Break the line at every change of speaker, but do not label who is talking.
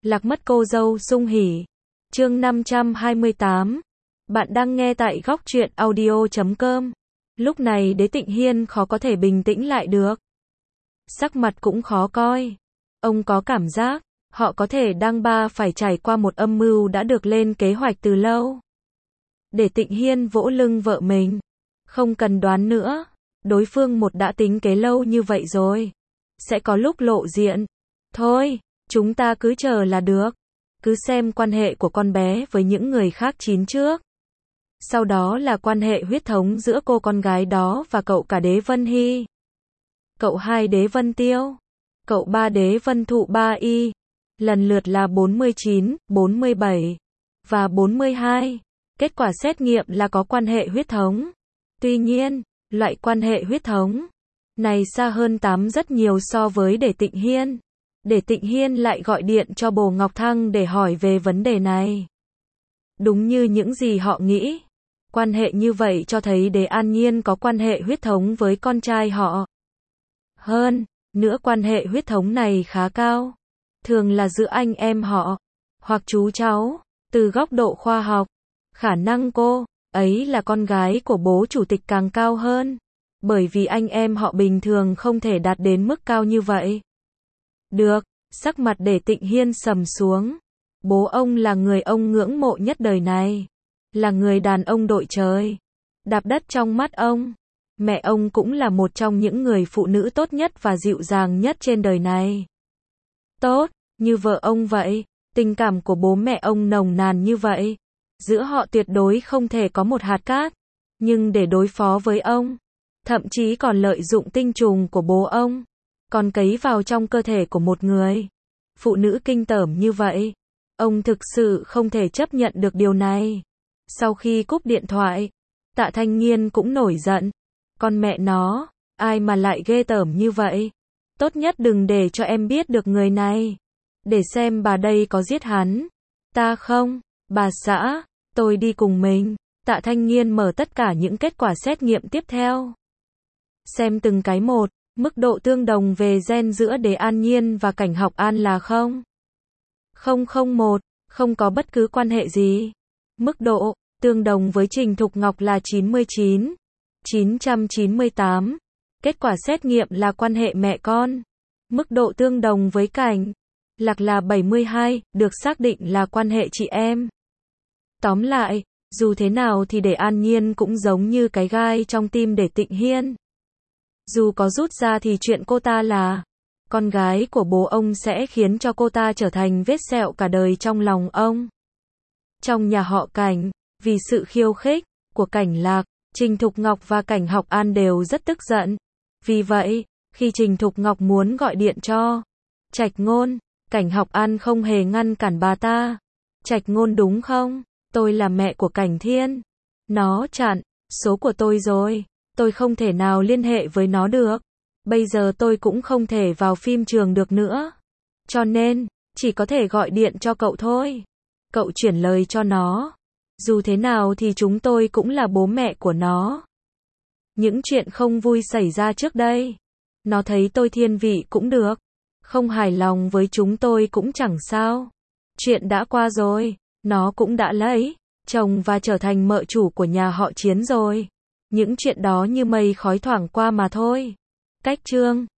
Lạc mất cô dâu sung hỉ. Chương 528. Bạn đang nghe tại góc truyện audio.com. Lúc này Đế Tịnh Hiên khó có thể bình tĩnh lại được. Sắc mặt cũng khó coi. Ông có cảm giác, họ có thể đang phải trải qua một âm mưu đã được lên kế hoạch từ lâu. Đế Tịnh Hiên vỗ lưng vợ mình. Không cần đoán nữa, đối phương đã tính kế lâu như vậy rồi. Sẽ có lúc lộ diện. Thôi, chúng ta cứ chờ là được. Cứ xem quan hệ của con bé với những người khác trước. Sau đó là quan hệ huyết thống giữa cô con gái đó và cậu cả Đế Vân Hy. Cậu hai Đế Vân Tiêu. Cậu ba Đế Vân Thụ Ba Y. Lần lượt là 49, 47 và 42. Kết quả xét nghiệm là có quan hệ huyết thống. Tuy nhiên, loại quan hệ huyết thống này xa hơn rất nhiều so với Đế Tịnh Hiên. Đế Tịnh Hiên lại gọi điện cho Bồ Ngọc Thăng để hỏi về vấn đề này. Đúng như những gì họ nghĩ. Quan hệ như vậy cho thấy Đế An Nhiên có quan hệ huyết thống với con trai họ. Hơn nữa quan hệ huyết thống này khá cao. Thường là giữa anh em họ, hoặc chú cháu. Từ góc độ khoa học, khả năng cô ấy là con gái của bố chủ tịch càng cao hơn. Bởi vì anh em họ bình thường không thể đạt đến mức cao như vậy. Được, sắc mặt Đế Tịnh Hiên sầm xuống. Bố ông là người ông ngưỡng mộ nhất đời này. Là người đàn ông đội trời. Đạp đất trong mắt ông. Mẹ ông cũng là một trong những người phụ nữ tốt nhất và dịu dàng nhất trên đời này. Tốt, như vợ ông vậy. Tình cảm của bố mẹ ông nồng nàn như vậy. Giữa họ tuyệt đối không thể có một hạt cát. Nhưng để đối phó với ông, thậm chí còn lợi dụng tinh trùng của bố ông, còn cấy vào trong cơ thể của một người phụ nữ kinh tởm như vậy. Ông thực sự không thể chấp nhận được điều này. Sau khi cúp điện thoại, Tạ Thanh Nghiên cũng nổi giận. Con mẹ nó, ai mà lại ghê tởm như vậy? Tốt nhất đừng để cho em biết được người này. Để xem bà đây có giết hắn. Ta không, bà xã, tôi đi cùng mình. Tạ Thanh Nghiên mở tất cả những kết quả xét nghiệm tiếp theo. Xem từng cái một, mức độ tương đồng về gen giữa Đế An Nhiên và Cảnh Học An là 0,001, không có bất cứ quan hệ gì. Mức độ tương đồng với Trình Thục Ngọc là 99, 998. Kết quả xét nghiệm là quan hệ mẹ con. Mức độ tương đồng với Cảnh Lạc là 72, được xác định là quan hệ chị em. Tóm lại, dù thế nào thì Đế An Nhiên cũng giống như cái gai trong tim Đế Tịnh Hiên. Dù có rút ra thì chuyện cô ta là con gái của bố ông sẽ khiến cho cô ta trở thành vết sẹo cả đời trong lòng ông. Trong nhà họ Cảnh, vì sự khiêu khích của Cảnh Lạc, Trình Thục Ngọc và Cảnh Học An đều rất tức giận. Vì vậy, khi Trình Thục Ngọc muốn gọi điện cho Trạch Ngôn, Cảnh Học An không hề ngăn cản bà ta. Trạch Ngôn đúng không? Tôi là mẹ của Cảnh Thiên. Nó chặn số của tôi rồi. Tôi không thể nào liên hệ với nó được. Bây giờ tôi cũng không thể vào phim trường được nữa. Cho nên, chỉ có thể gọi điện cho cậu thôi. Cậu chuyển lời cho nó. Dù thế nào thì chúng tôi cũng là bố mẹ của nó. Những chuyện không vui xảy ra trước đây. Nó thấy tôi thiên vị cũng được. Không hài lòng với chúng tôi cũng chẳng sao. Chuyện đã qua rồi. Nó cũng đã lấy chồng và trở thành mợ chủ của nhà họ Chiến rồi. Những chuyện đó như mây khói thoảng qua mà thôi. Cách chương